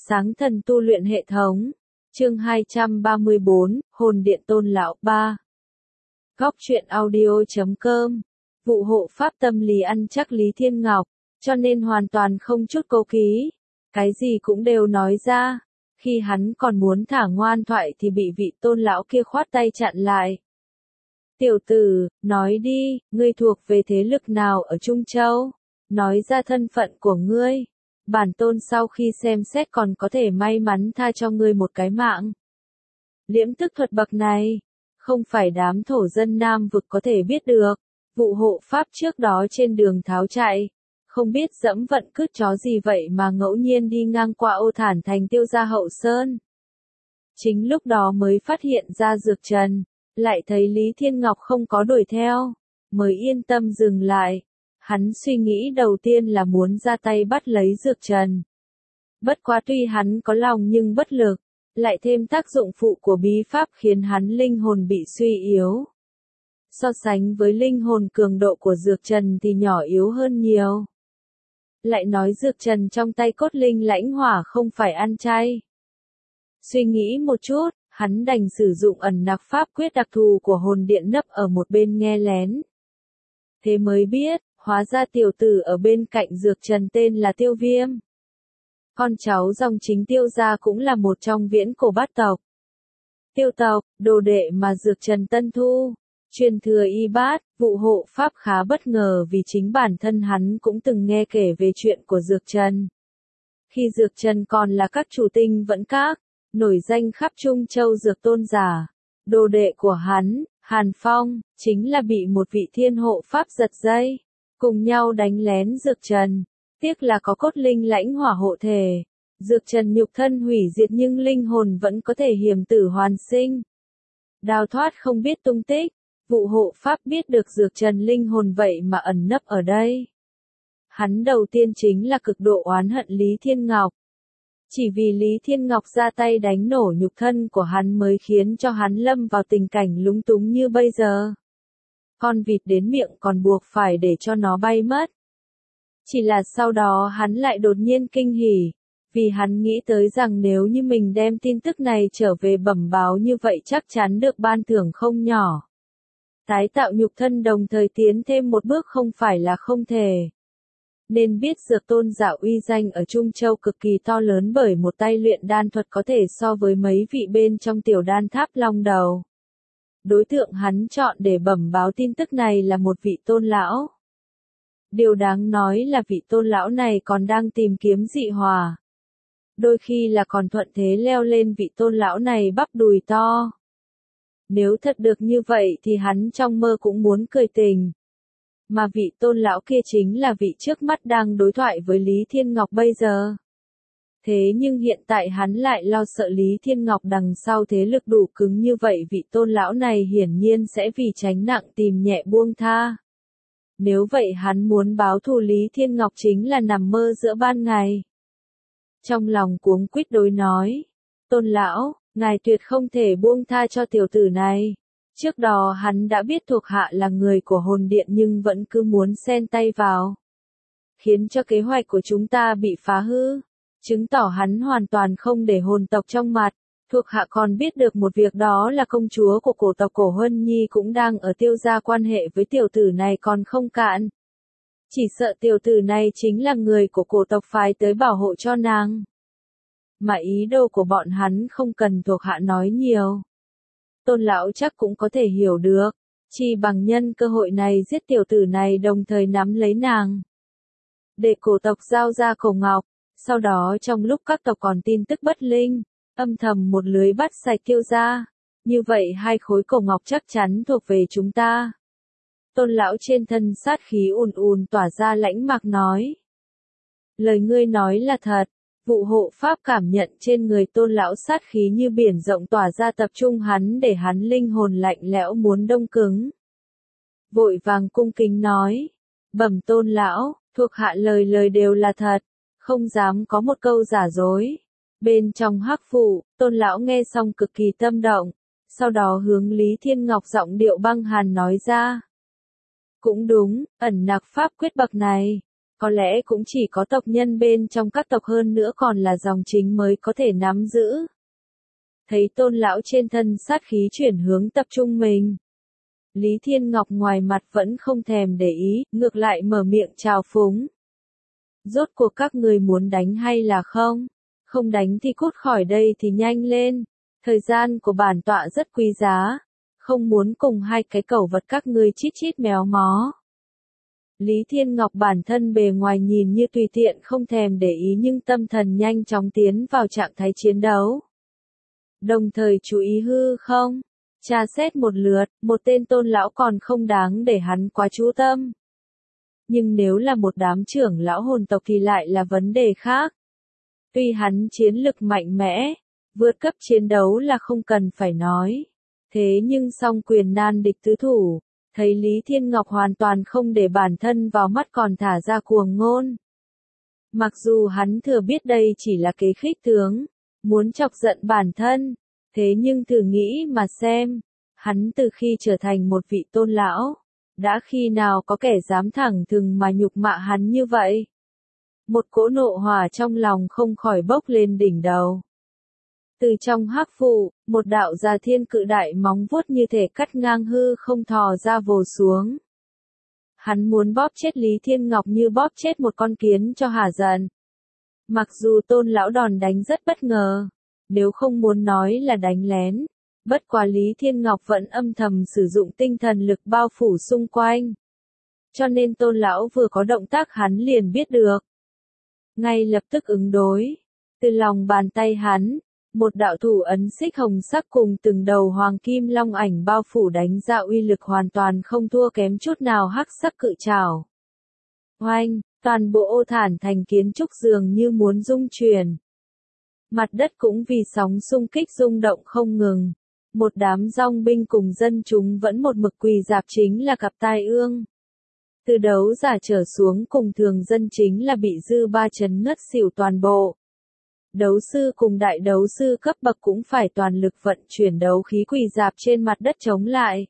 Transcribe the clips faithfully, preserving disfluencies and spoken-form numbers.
Sáng thần tu luyện hệ thống. Chương hai trăm ba mươi bốn, Hồn điện Tôn lão ba. Góc truyện audio chấm com. Vụ hộ pháp tâm lý ăn chắc Lý Thiên Ngọc, cho nên hoàn toàn không chút cố kỵ, cái gì cũng đều nói ra. Khi hắn còn muốn thả ngoan thoại thì bị vị Tôn lão kia khoát tay chặn lại. Tiểu tử, nói đi, ngươi thuộc về thế lực nào ở Trung Châu? Nói ra thân phận của ngươi. Bản tôn sau khi xem xét còn có thể may mắn tha cho ngươi một cái mạng. Liễm tức thuật bậc này, không phải đám thổ dân Nam vực có thể biết được. Vụ hộ pháp trước đó trên đường tháo chạy, không biết dẫm vận cứt chó gì vậy mà ngẫu nhiên đi ngang qua Ô Thản Thành Tiêu Gia Hậu Sơn. Chính lúc đó mới phát hiện ra Dược Trần, lại thấy Lý Thiên Ngọc không có đuổi theo, mới yên tâm dừng lại. Hắn suy nghĩ đầu tiên là muốn ra tay bắt lấy Dược Trần. Bất quá tuy hắn có lòng nhưng bất lực, lại thêm tác dụng phụ của bí pháp khiến hắn linh hồn bị suy yếu. So sánh với linh hồn cường độ của Dược Trần thì nhỏ yếu hơn nhiều. Lại nói Dược Trần trong tay cốt linh lãnh hỏa không phải ăn chay. Suy nghĩ một chút, hắn đành sử dụng ẩn nặc pháp quyết đặc thù của hồn điện nấp ở một bên nghe lén. Thế mới biết, hóa ra tiểu tử ở bên cạnh Dược Trần tên là Tiêu Viêm. Con cháu dòng chính Tiêu gia cũng là một trong viễn cổ bát tộc. Tiêu tộc, đồ đệ mà Dược Trần tân thu, truyền thừa y bát, vụ hộ pháp khá bất ngờ vì chính bản thân hắn cũng từng nghe kể về chuyện của Dược Trần. Khi Dược Trần còn là các chủ tinh vẫn các, nổi danh khắp Trung Châu Dược Tôn giả, đồ đệ của hắn, Hàn Phong, chính là bị một vị thiên hộ pháp giật dây, cùng nhau đánh lén Dược Trần. Tiếc là có cốt linh lãnh hỏa hộ thể. Dược Trần nhục thân hủy diệt nhưng linh hồn vẫn có thể hiểm tử hoàn sinh. Đào thoát không biết tung tích, vụ hộ pháp biết được Dược Trần linh hồn vậy mà ẩn nấp ở đây. Hắn đầu tiên chính là cực độ oán hận Lý Thiên Ngọc. Chỉ vì Lý Thiên Ngọc ra tay đánh nổ nhục thân của hắn mới khiến cho hắn lâm vào tình cảnh lúng túng như bây giờ. Con vịt đến miệng còn buộc phải để cho nó bay mất. Chỉ là sau đó hắn lại đột nhiên kinh hỉ, vì hắn nghĩ tới rằng nếu như mình đem tin tức này trở về bẩm báo như vậy chắc chắn được ban thưởng không nhỏ. Tái tạo nhục thân đồng thời tiến thêm một bước không phải là không thể. Nên biết Dược Tôn giả uy danh ở Trung Châu cực kỳ to lớn bởi một tay luyện đan thuật có thể so với mấy vị bên trong tiểu đan tháp long đầu. Đối tượng hắn chọn để bẩm báo tin tức này là một vị tôn lão. Điều đáng nói là vị tôn lão này còn đang tìm kiếm dị hòa. Đôi khi là còn thuận thế leo lên vị tôn lão này bắp đùi to. Nếu thật được như vậy thì hắn trong mơ cũng muốn cười tình. Mà vị tôn lão kia chính là vị trước mắt đang đối thoại với Lý Thiên Ngọc bây giờ. Thế nhưng hiện tại hắn lại lo sợ Lý Thiên Ngọc đằng sau thế lực đủ cứng như vậy vị tôn lão này hiển nhiên sẽ vì tránh nặng tìm nhẹ buông tha. Nếu vậy hắn muốn báo thù Lý Thiên Ngọc chính là nằm mơ giữa ban ngày. Trong lòng cuống quýt đối nói, tôn lão, ngài tuyệt không thể buông tha cho tiểu tử này. Trước đó hắn đã biết thuộc hạ là người của hồn điện nhưng vẫn cứ muốn xen tay vào. Khiến cho kế hoạch của chúng ta bị phá hư. Chứng tỏ hắn hoàn toàn không để hồn tộc trong mặt. Thuộc hạ còn biết được một việc đó là công chúa của cổ tộc Cổ Huân Nhi cũng đang ở Tiêu gia quan hệ với tiểu tử này còn không cạn. Chỉ sợ tiểu tử này chính là người của cổ tộc phái tới bảo hộ cho nàng. Mà ý đồ của bọn hắn không cần thuộc hạ nói nhiều. Tôn lão chắc cũng có thể hiểu được, chỉ bằng nhân cơ hội này giết tiểu tử này đồng thời nắm lấy nàng. Để cổ tộc giao ra cổ ngọc, sau đó trong lúc các tộc còn tin tức bất linh, âm thầm một lưới bắt sạch Tiêu gia. Như vậy hai khối cổ ngọc chắc chắn thuộc về chúng ta. Tôn lão trên thân sát khí ùn ùn tỏa ra lãnh mạc nói. Lời ngươi nói là thật. Vụ hộ pháp cảm nhận trên người tôn lão sát khí như biển rộng tỏa ra tập trung hắn để hắn linh hồn lạnh lẽo muốn đông cứng. Vội vàng cung kính nói. Bẩm tôn lão, thuộc hạ lời lời đều là thật, không dám có một câu giả dối. Bên trong hắc phủ, tôn lão nghe xong cực kỳ tâm động, sau đó hướng Lý Thiên Ngọc giọng điệu băng hàn nói ra. Cũng đúng, ẩn nặc pháp quyết bậc này, Có lẽ cũng chỉ có tộc nhân bên trong các tộc hơn nữa còn là dòng chính mới có thể nắm giữ. Thấy Tôn lão trên thân sát khí chuyển hướng tập trung mình. Lý Thiên Ngọc ngoài mặt vẫn không thèm để ý, ngược lại mở miệng chào phúng. Rốt cuộc các người muốn đánh hay là không? Không đánh thì cút khỏi đây thì nhanh lên. Thời gian của bản tọa rất quý giá. Không muốn cùng hai cái cẩu vật các ngươi chít chít méo mó. Lý Thiên Ngọc bản thân bề ngoài nhìn như tùy tiện không thèm để ý nhưng tâm thần nhanh chóng tiến vào trạng thái chiến đấu. Đồng thời chú ý hư không? Tra xét một lượt, một tên Tôn lão còn không đáng để hắn quá chú tâm. Nhưng nếu là một đám trưởng lão hồn tộc thì lại là vấn đề khác. Tuy hắn chiến lực mạnh mẽ, vượt cấp chiến đấu là không cần phải nói. Thế nhưng song quyền nan địch tứ thủ, thấy Lý Thiên Ngọc hoàn toàn không để bản thân vào mắt còn thả ra cuồng ngôn. Mặc dù hắn thừa biết đây chỉ là kế khích tướng, muốn chọc giận bản thân, thế nhưng thử nghĩ mà xem, hắn từ khi trở thành một vị Tôn lão, đã khi nào có kẻ dám thẳng thừng mà nhục mạ hắn như vậy? Một cỗ nộ hỏa trong lòng không khỏi bốc lên đỉnh đầu. Từ trong hắc vụ, một đạo già thiên cự đại móng vuốt như thể cắt ngang hư không thò ra vồ xuống. Hắn muốn bóp chết Lý Thiên Ngọc như bóp chết một con kiến cho hả giận. Mặc dù Tôn lão đòn đánh rất bất ngờ, nếu không muốn nói là đánh lén, bất quá Lý Thiên Ngọc vẫn âm thầm sử dụng tinh thần lực bao phủ xung quanh. Cho nên Tôn lão vừa có động tác hắn liền biết được. Ngay lập tức ứng đối, từ lòng bàn tay hắn, một đạo thủ ấn xích hồng sắc cùng từng đầu hoàng kim long ảnh bao phủ đánh ra uy lực hoàn toàn không thua kém chút nào hắc sắc cự trảo. Oanh, toàn bộ ô thản thành kiến trúc dường như muốn rung chuyển. Mặt đất cũng vì sóng xung kích rung động không ngừng. Một đám dòng binh cùng dân chúng vẫn một mực quỳ dạp chính là cặp tai ương. Từ đấu giả trở xuống cùng thường dân chính là bị dư ba chấn ngất xỉu toàn bộ. Đấu sư cùng đại đấu sư cấp bậc cũng phải toàn lực vận chuyển đấu khí quỳ dạp trên mặt đất chống lại.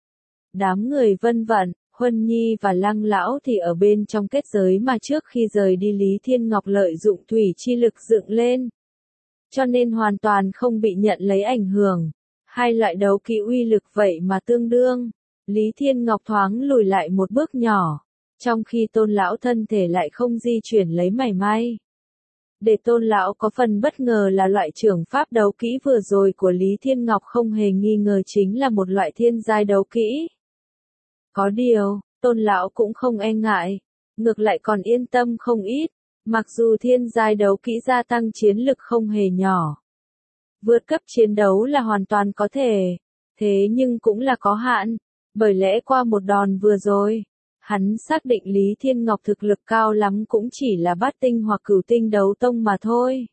Đám người Vân Vận, Huân Nhi và Lăng Lão thì ở bên trong kết giới mà trước khi rời đi Lý Thiên Ngọc lợi dụng thủy chi lực dựng lên. Cho nên hoàn toàn không bị nhận lấy ảnh hưởng. Hai loại đấu kỹ uy lực vậy mà tương đương. Lý Thiên Ngọc thoáng lùi lại một bước nhỏ. Trong khi Tôn lão thân thể lại không di chuyển lấy mảy may. Để Tôn lão có phần bất ngờ là loại trưởng pháp đấu kỹ vừa rồi của Lý Thiên Ngọc không hề nghi ngờ chính là một loại thiên giai đấu kỹ. Có điều, Tôn lão cũng không e ngại, ngược lại còn yên tâm không ít, mặc dù thiên giai đấu kỹ gia tăng chiến lực không hề nhỏ. Vượt cấp chiến đấu là hoàn toàn có thể, thế nhưng cũng là có hạn, bởi lẽ qua một đòn vừa rồi, hắn xác định Lý Thiên Ngọc thực lực cao lắm cũng chỉ là bát tinh hoặc cửu tinh đấu tông mà thôi.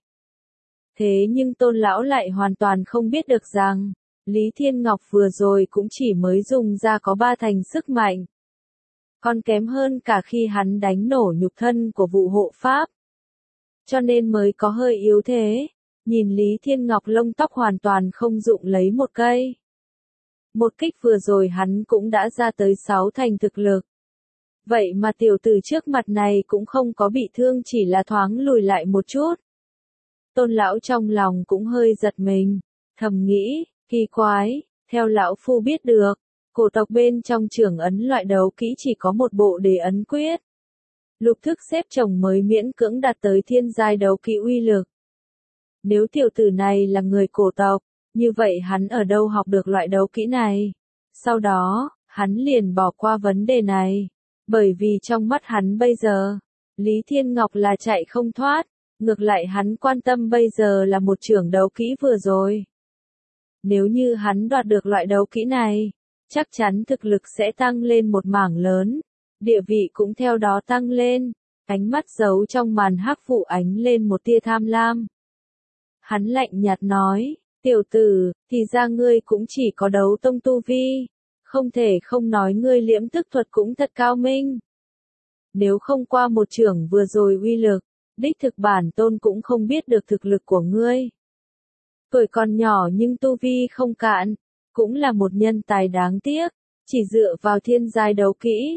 Thế nhưng Tôn lão lại hoàn toàn không biết được rằng, Lý Thiên Ngọc vừa rồi cũng chỉ mới dùng ra có ba thành sức mạnh. Còn kém hơn cả khi hắn đánh nổ nhục thân của vụ hộ pháp. Cho nên mới có hơi yếu thế, nhìn Lý Thiên Ngọc lông tóc hoàn toàn không dụng lấy một cây. Một kích vừa rồi hắn cũng đã ra tới sáu thành thực lực. Vậy mà tiểu tử trước mặt này cũng không có bị thương chỉ là thoáng lùi lại một chút. Tôn lão trong lòng cũng hơi giật mình, thầm nghĩ, kỳ quái, theo lão phu biết được, cổ tộc bên trong trưởng ấn loại đấu kỹ chỉ có một bộ để ấn quyết. Lục thức xếp chồng mới miễn cưỡng đạt tới thiên giai đấu kỹ uy lực. Nếu tiểu tử này là người cổ tộc, như vậy hắn ở đâu học được loại đấu kỹ này? Sau đó, hắn liền bỏ qua vấn đề này. Bởi vì trong mắt hắn bây giờ, Lý Thiên Ngọc là chạy không thoát, ngược lại hắn quan tâm bây giờ là một trưởng đấu kỹ vừa rồi. Nếu như hắn đoạt được loại đấu kỹ này, chắc chắn thực lực sẽ tăng lên một mảng lớn, địa vị cũng theo đó tăng lên, ánh mắt giấu trong màn hắc vụ ánh lên một tia tham lam. Hắn lạnh nhạt nói, tiểu tử, thì ra ngươi cũng chỉ có đấu tông tu vi. Không thể không nói ngươi liễm tức thuật cũng thật cao minh. Nếu không qua một trưởng vừa rồi uy lực, đích thực bản tôn cũng không biết được thực lực của ngươi. Tuổi còn nhỏ nhưng tu vi không cạn, cũng là một nhân tài đáng tiếc, chỉ dựa vào thiên giai đấu kỹ.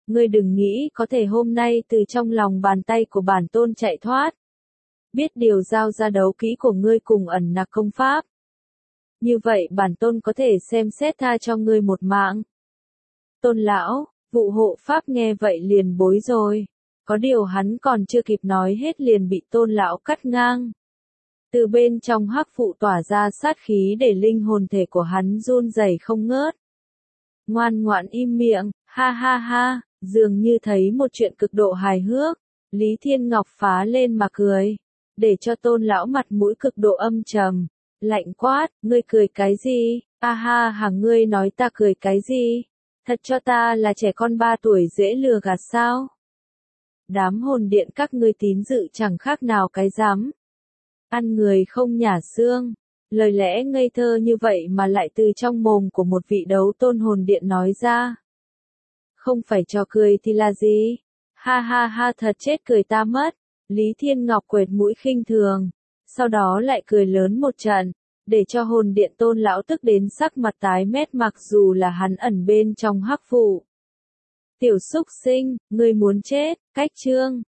ngươi đừng nghĩ có thể hôm nay từ trong lòng bàn tay của bản tôn chạy thoát. Biết điều giao ra đấu kỹ của ngươi cùng ẩn nặc công pháp. Như vậy bản tôn có thể xem xét tha cho ngươi một mạng. Tôn lão, vụ hộ pháp nghe vậy liền bối rồi. Có điều hắn còn chưa kịp nói hết liền bị tôn lão cắt ngang. Từ bên trong hắc phụ tỏa ra sát khí để linh hồn thể của hắn run rẩy không ngớt. Ngoan ngoãn im miệng, ha ha ha, dường như thấy một chuyện cực độ hài hước. Lý Thiên Ngọc phá lên mà cười, để cho tôn lão mặt mũi cực độ âm trầm. Lạnh quát, ngươi cười cái gì? A ha hàng ngươi nói ta cười cái gì? Thật cho ta là trẻ con ba tuổi dễ lừa gạt sao? Đám hồn điện các ngươi tín dự chẳng khác nào cái rắm. Ăn người không nhả xương. Lời lẽ ngây thơ như vậy mà lại từ trong mồm của một vị đấu tôn hồn điện nói ra. Không phải trò cười thì là gì? Ha ha ha thật chết cười ta mất. Lý Thiên Ngọc quệt mũi khinh thường. Sau đó lại cười lớn một trận. Để cho hồn điện tôn lão tức đến sắc mặt tái mét mặc dù là hắn ẩn bên trong hắc phụ. Tiểu xúc sinh, ngươi muốn chết, cách chương.